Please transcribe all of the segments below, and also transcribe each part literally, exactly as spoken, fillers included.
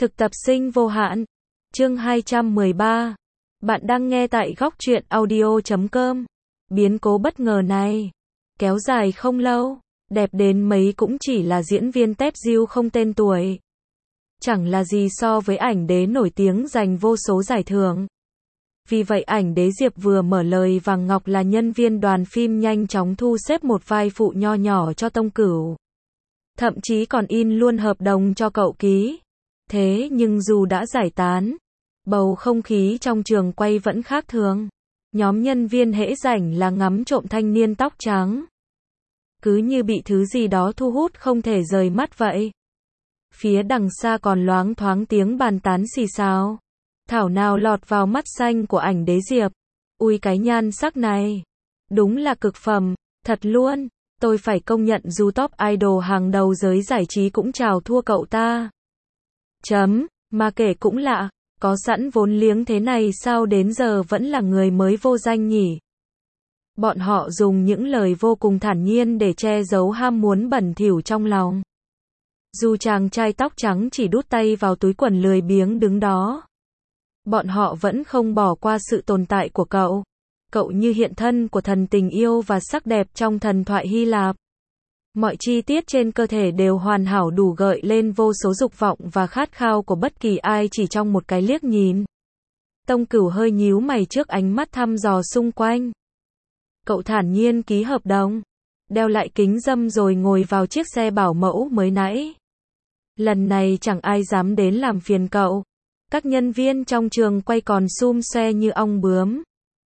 Thực tập sinh vô hạn. Chương hai trăm mười ba. Bạn đang nghe tại góc truyện audio chấm com. Biến cố bất ngờ này kéo dài không lâu, đẹp đến mấy cũng chỉ là diễn viên tép diêu không tên tuổi. Chẳng là gì so với ảnh đế nổi tiếng giành vô số giải thưởng. Vì vậy ảnh đế Diệp vừa mở lời Vàng Ngọc là nhân viên đoàn phim nhanh chóng thu xếp một vai phụ nho nhỏ cho Tông Cửu. Thậm chí còn in luôn hợp đồng cho cậu ký. Thế nhưng dù đã giải tán, bầu không khí trong trường quay vẫn khác thường. Nhóm nhân viên hễ rảnh là ngắm trộm thanh niên tóc trắng. Cứ như bị thứ gì đó thu hút không thể rời mắt vậy. Phía đằng xa còn loáng thoáng tiếng bàn tán xì xào. Thảo nào lọt vào mắt xanh của ảnh đế Diệp. Ui cái nhan sắc này. Đúng là cực phẩm, thật luôn. Tôi phải công nhận dù top idol hàng đầu giới giải trí cũng chào thua cậu ta. Chấm, mà kể cũng lạ, có sẵn vốn liếng thế này sao đến giờ vẫn là người mới vô danh nhỉ? Bọn họ dùng những lời vô cùng thản nhiên để che giấu ham muốn bẩn thỉu trong lòng. Dù chàng trai tóc trắng chỉ đút tay vào túi quần lười biếng đứng đó, bọn họ vẫn không bỏ qua sự tồn tại của cậu. Cậu như hiện thân của thần tình yêu và sắc đẹp trong thần thoại Hy Lạp. Mọi chi tiết trên cơ thể đều hoàn hảo đủ gợi lên vô số dục vọng và khát khao của bất kỳ ai chỉ trong một cái liếc nhìn. Tông Cửu hơi nhíu mày trước ánh mắt thăm dò xung quanh. Cậu thản nhiên ký hợp đồng, đeo lại kính râm rồi ngồi vào chiếc xe bảo mẫu mới nãy. Lần này chẳng ai dám đến làm phiền cậu. Các nhân viên trong trường quay còn xum xoe như ong bướm,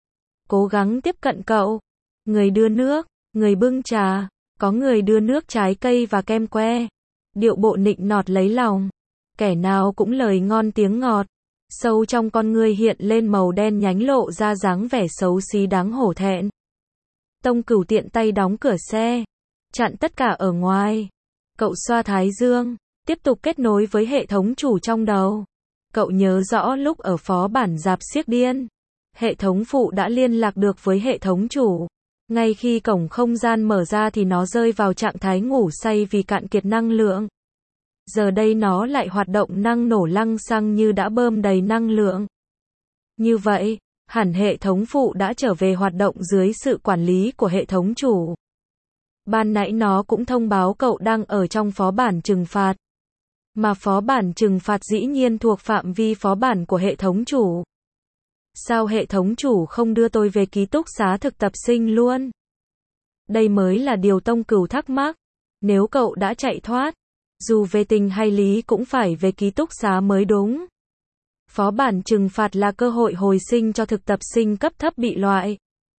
cố gắng tiếp cận cậu. Người đưa nước, người bưng trà, có người đưa nước trái cây và kem que. Điệu bộ nịnh nọt lấy lòng. Kẻ nào cũng lời ngon tiếng ngọt. Sâu trong con người hiện lên màu đen nhánh lộ ra dáng vẻ xấu xí đáng hổ thẹn. Tông Cửu tiện tay đóng cửa xe, chặn tất cả ở ngoài. Cậu xoa thái dương, tiếp tục kết nối với hệ thống chủ trong đầu. Cậu nhớ rõ lúc ở phó bản rạp xiếc điên, hệ thống phụ đã liên lạc được với hệ thống chủ. Ngay khi cổng không gian mở ra thì nó rơi vào trạng thái ngủ say vì cạn kiệt năng lượng. Giờ đây nó lại hoạt động năng nổ lăng xăng như đã bơm đầy năng lượng. Như vậy, hẳn hệ thống phụ đã trở về hoạt động dưới sự quản lý của hệ thống chủ. Ban nãy nó cũng thông báo cậu đang ở trong phó bản trừng phạt. Mà phó bản trừng phạt dĩ nhiên thuộc phạm vi phó bản của hệ thống chủ. Sao hệ thống chủ không đưa tôi về ký túc xá thực tập sinh luôn? Đây mới là điều Tông Cửu thắc mắc. Nếu cậu đã chạy thoát, dù về tình hay lý cũng phải về ký túc xá mới đúng. Phó bản trừng phạt là cơ hội hồi sinh cho thực tập sinh cấp thấp bị loại.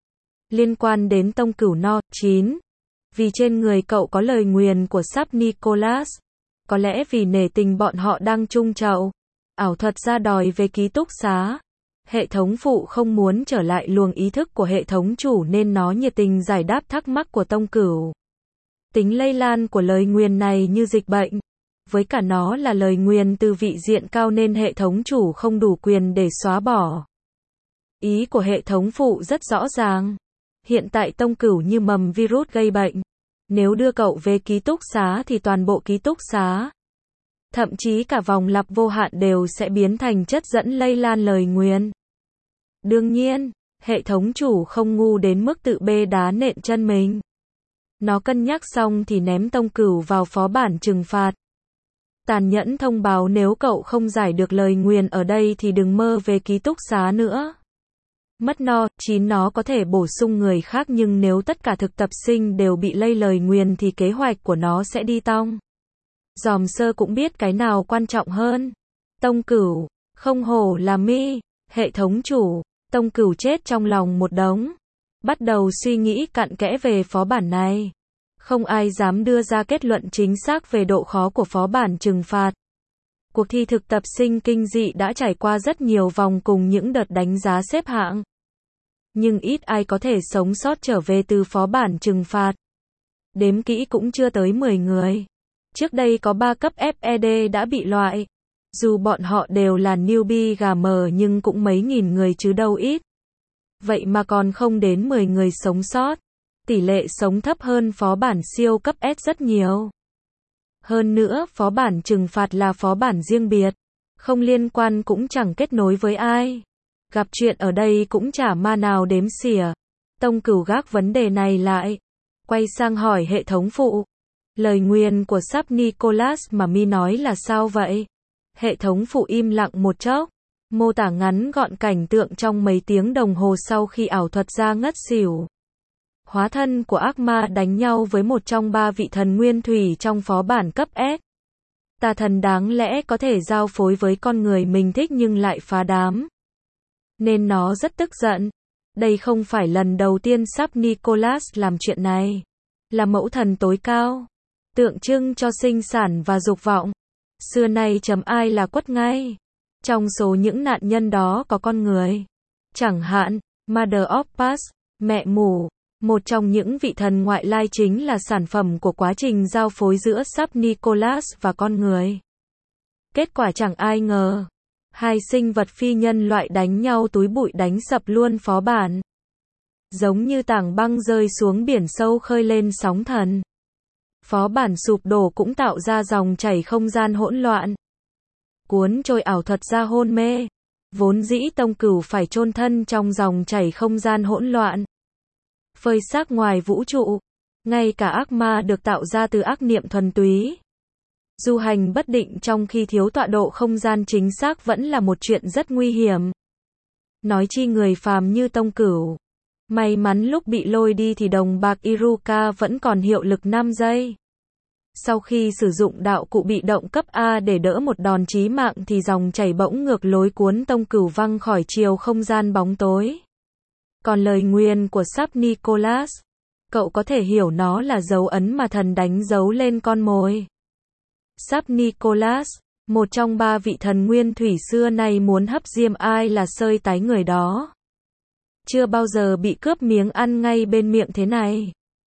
Liên quan đến Tông Cửu no. chín. Vì trên người cậu có lời nguyền của sắp Nicholas. Có lẽ vì nể tình bọn họ đang chung chậu, ảo thuật ra đòi về ký túc xá. Hệ thống phụ không muốn trở lại luồng ý thức của hệ thống chủ nên nó nhiệt tình giải đáp thắc mắc của Tông Cửu. Tính lây lan của lời nguyền này như dịch bệnh. Với cả nó là lời nguyền từ vị diện cao nên hệ thống chủ không đủ quyền để xóa bỏ. Ý của hệ thống phụ rất rõ ràng. Hiện tại Tông Cửu như mầm virus gây bệnh. Nếu đưa cậu về ký túc xá thì toàn bộ ký túc xá, thậm chí cả vòng lặp vô hạn đều sẽ biến thành chất dẫn lây lan lời nguyền. Đương nhiên, hệ thống chủ không ngu đến mức tự bê đá nện chân mình. Nó cân nhắc xong thì ném Tông Cửu vào phó bản trừng phạt. Tàn nhẫn thông báo nếu cậu không giải được lời nguyền ở đây thì đừng mơ về ký túc xá nữa. Mất no. chín Nó có thể bổ sung người khác nhưng nếu tất cả thực tập sinh đều bị lây lời nguyền thì kế hoạch của nó sẽ đi tong. Dòm sơ cũng biết cái nào quan trọng hơn. Tông Cửu, không hổ là mi, hệ thống chủ. Tông Cửu chết trong lòng một đống. Bắt đầu suy nghĩ cặn kẽ về phó bản này. Không ai dám đưa ra kết luận chính xác về độ khó của phó bản trừng phạt. Cuộc thi thực tập sinh kinh dị đã trải qua rất nhiều vòng cùng những đợt đánh giá xếp hạng. Nhưng ít ai có thể sống sót trở về từ phó bản trừng phạt. Đếm kỹ cũng chưa tới mười người. Trước đây có ba cấp ép e đê đã bị loại. Dù bọn họ đều là newbie gà mờ nhưng cũng mấy nghìn người chứ đâu ít. Vậy mà còn không đến mười người sống sót. Tỷ lệ sống thấp hơn phó bản siêu cấp S rất nhiều. Hơn nữa, phó bản trừng phạt là phó bản riêng biệt. Không liên quan cũng chẳng kết nối với ai. Gặp chuyện ở đây cũng chả ma nào đếm xỉa. Tông Cửu gác vấn đề này lại. Quay sang hỏi hệ thống phụ. Lời nguyền của sắp Nicholas mà mi nói là sao vậy? Hệ thống phụ im lặng một chốc. Mô tả ngắn gọn cảnh tượng trong mấy tiếng đồng hồ sau khi ảo thuật ra ngất xỉu. Hóa thân của ác ma đánh nhau với một trong ba vị thần nguyên thủy trong phó bản cấp S. Tà thần đáng lẽ có thể giao phối với con người mình thích nhưng lại phá đám. Nên nó rất tức giận. Đây không phải lần đầu tiên sắp Nicholas làm chuyện này. Là mẫu thần tối cao. Tượng trưng cho sinh sản và dục vọng. Xưa nay chấm ai là quất ngay. Trong số những nạn nhân đó có con người. Chẳng hạn, Mother of Pass, mẹ mù. Một trong những vị thần ngoại lai chính là sản phẩm của quá trình giao phối giữa sắp Nicholas và con người. Kết quả chẳng ai ngờ. Hai sinh vật phi nhân loại đánh nhau túi bụi đánh sập luôn phó bản. Giống như tảng băng rơi xuống biển sâu khơi lên sóng thần. Phó bản sụp đổ cũng tạo ra dòng chảy không gian hỗn loạn. Cuốn trôi ảo thuật ra hôn mê. Vốn dĩ Tông Cửu phải chôn thân trong dòng chảy không gian hỗn loạn. Phơi xác ngoài vũ trụ. Ngay cả ác ma được tạo ra từ ác niệm thuần túy. Du hành bất định trong khi thiếu tọa độ không gian chính xác vẫn là một chuyện rất nguy hiểm. Nói chi người phàm như Tông Cửu. May mắn lúc bị lôi đi thì đồng bạc Iruka vẫn còn hiệu lực năm giây. Sau khi sử dụng đạo cụ bị động cấp A để đỡ một đòn chí mạng thì dòng chảy bỗng ngược lối cuốn Tông Cửu văng khỏi chiều không gian bóng tối. Còn lời nguyền của sắp Nicholas, cậu có thể hiểu nó là dấu ấn mà thần đánh dấu lên con mồi. Sắp Nicholas, một trong ba vị thần nguyên thủy xưa nay muốn hấp diêm ai là sơi tái người đó. Chưa bao giờ bị cướp miếng ăn ngay bên miệng thế này.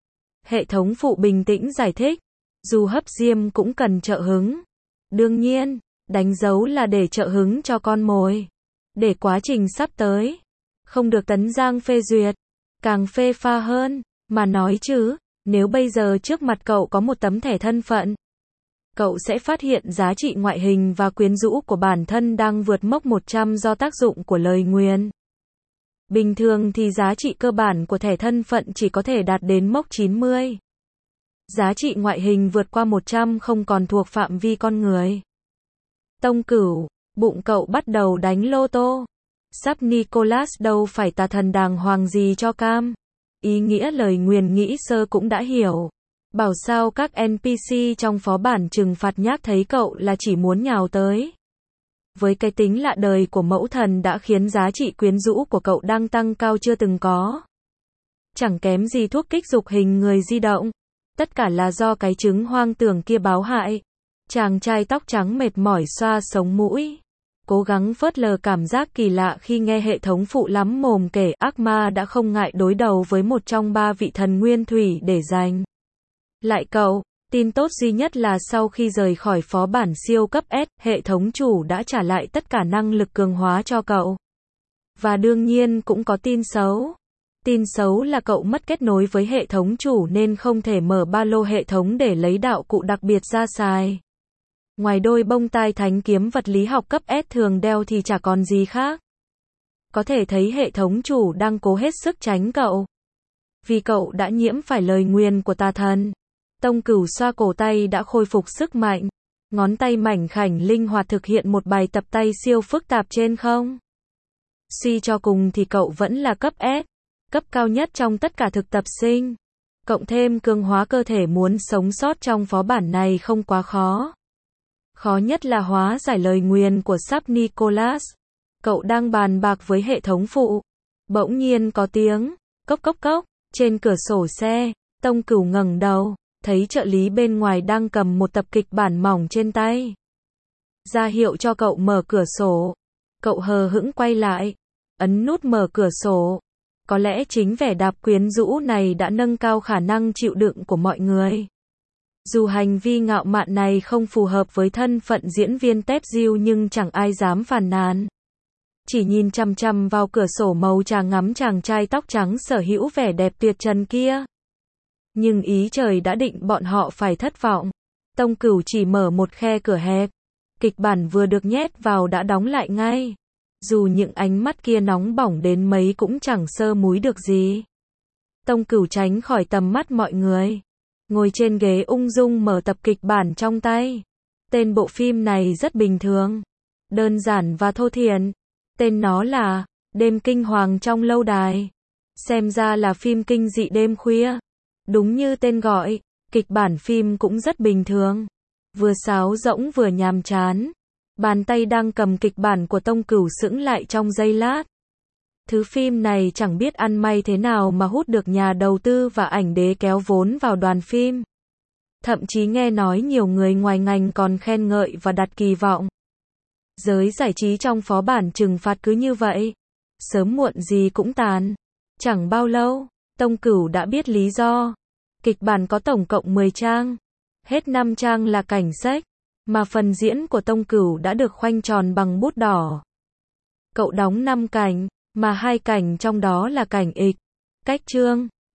Hệ thống phụ bình tĩnh giải thích, dù hấp diêm cũng cần trợ hứng. Đương nhiên, đánh dấu là để trợ hứng cho con mồi. Để quá trình sắp tới, không được tấn giang phê duyệt, càng phê pha hơn, mà nói chứ, nếu bây giờ trước mặt cậu có một tấm thẻ thân phận, cậu sẽ phát hiện giá trị ngoại hình và quyến rũ của bản thân đang vượt mốc một trăm do tác dụng của lời nguyền. Bình thường thì giá trị cơ bản của thẻ thân phận chỉ có thể đạt đến mốc chín mươi. Giá trị ngoại hình vượt qua một trăm không còn thuộc phạm vi con người. Tông Cửu, bụng cậu bắt đầu đánh lô tô. Sắp Nicholas đâu phải tà thần đàng hoàng gì cho cam. Ý nghĩa lời nguyền nghĩ sơ cũng đã hiểu. Bảo sao các en pê xê trong phó bản trừng phạt nhác thấy cậu là chỉ muốn nhào tới. Với cái tính lạ đời của mẫu thần đã khiến giá trị quyến rũ của cậu đang tăng cao chưa từng có. Chẳng kém gì thuốc kích dục hình người di động. Tất cả là do cái trứng hoang tưởng kia báo hại. Chàng trai tóc trắng mệt mỏi xoa sống mũi. Cố gắng phớt lờ cảm giác kỳ lạ khi nghe hệ thống phụ lắm mồm kể ác ma đã không ngại đối đầu với một trong ba vị thần nguyên thủy để giành lại cậu. Tin tốt duy nhất là sau khi rời khỏi phó bản siêu cấp S, hệ thống chủ đã trả lại tất cả năng lực cường hóa cho cậu. Và đương nhiên cũng có tin xấu. Tin xấu là cậu mất kết nối với hệ thống chủ nên không thể mở ba lô hệ thống để lấy đạo cụ đặc biệt ra xài. Ngoài đôi bông tai thánh kiếm vật lý học cấp S thường đeo thì chả còn gì khác. Có thể thấy hệ thống chủ đang cố hết sức tránh cậu. Vì cậu đã nhiễm phải lời nguyền của tà thần. Tông Cửu xoa cổ tay đã khôi phục sức mạnh. Ngón tay mảnh khảnh linh hoạt thực hiện một bài tập tay siêu phức tạp trên không. Suy cho cùng thì cậu vẫn là cấp S. Cấp cao nhất trong tất cả thực tập sinh. Cộng thêm cường hóa cơ thể muốn sống sót trong phó bản này không quá khó. Khó nhất là hóa giải lời nguyền của sắp Nicholas. Cậu đang bàn bạc với hệ thống phụ. Bỗng nhiên có tiếng, cốc cốc cốc, trên cửa sổ xe. Tông Cửu ngẩng đầu, thấy trợ lý bên ngoài đang cầm một tập kịch bản mỏng trên tay. Ra hiệu cho cậu mở cửa sổ. Cậu hờ hững quay lại, ấn nút mở cửa sổ. Có lẽ chính vẻ đạp quyến rũ này đã nâng cao khả năng chịu đựng của mọi người. Dù hành vi ngạo mạn này không phù hợp với thân phận diễn viên tép diêu nhưng chẳng ai dám phàn nàn. Chỉ nhìn chằm chằm vào cửa sổ màu trà ngắm chàng trai tóc trắng sở hữu vẻ đẹp tuyệt trần kia. Nhưng ý trời đã định bọn họ phải thất vọng. Tông Cửu chỉ mở một khe cửa hẹp. kịch bản vừa được nhét vào đã đóng lại ngay. Dù những ánh mắt kia nóng bỏng đến mấy cũng chẳng sơ múi được gì. Tông Cửu tránh khỏi tầm mắt mọi người. Ngồi trên ghế ung dung mở tập kịch bản trong tay. Tên bộ phim này rất bình thường. Đơn giản và thô thiển. Tên nó là Đêm Kinh Hoàng trong Lâu Đài. Xem ra là phim kinh dị đêm khuya. Đúng như tên gọi, kịch bản phim cũng rất bình thường. Vừa sáo rỗng vừa nhàm chán. Bàn tay đang cầm kịch bản của Tông Cửu sững lại trong giây lát. Thứ phim này chẳng biết ăn may thế nào mà hút được nhà đầu tư và ảnh đế kéo vốn vào đoàn phim. Thậm chí nghe nói nhiều người ngoài ngành còn khen ngợi và đặt kỳ vọng. Giới giải trí trong phó bản trừng phạt cứ như vậy. Sớm muộn gì cũng tàn. Chẳng bao lâu, Tông Cửu đã biết lý do. Kịch bản có tổng cộng mười trang. Hết năm trang là cảnh sách. Mà phần diễn của Tông Cửu đã được khoanh tròn bằng bút đỏ. Cậu đóng năm cảnh, mà hai cảnh trong đó là cảnh ịch, cách chương.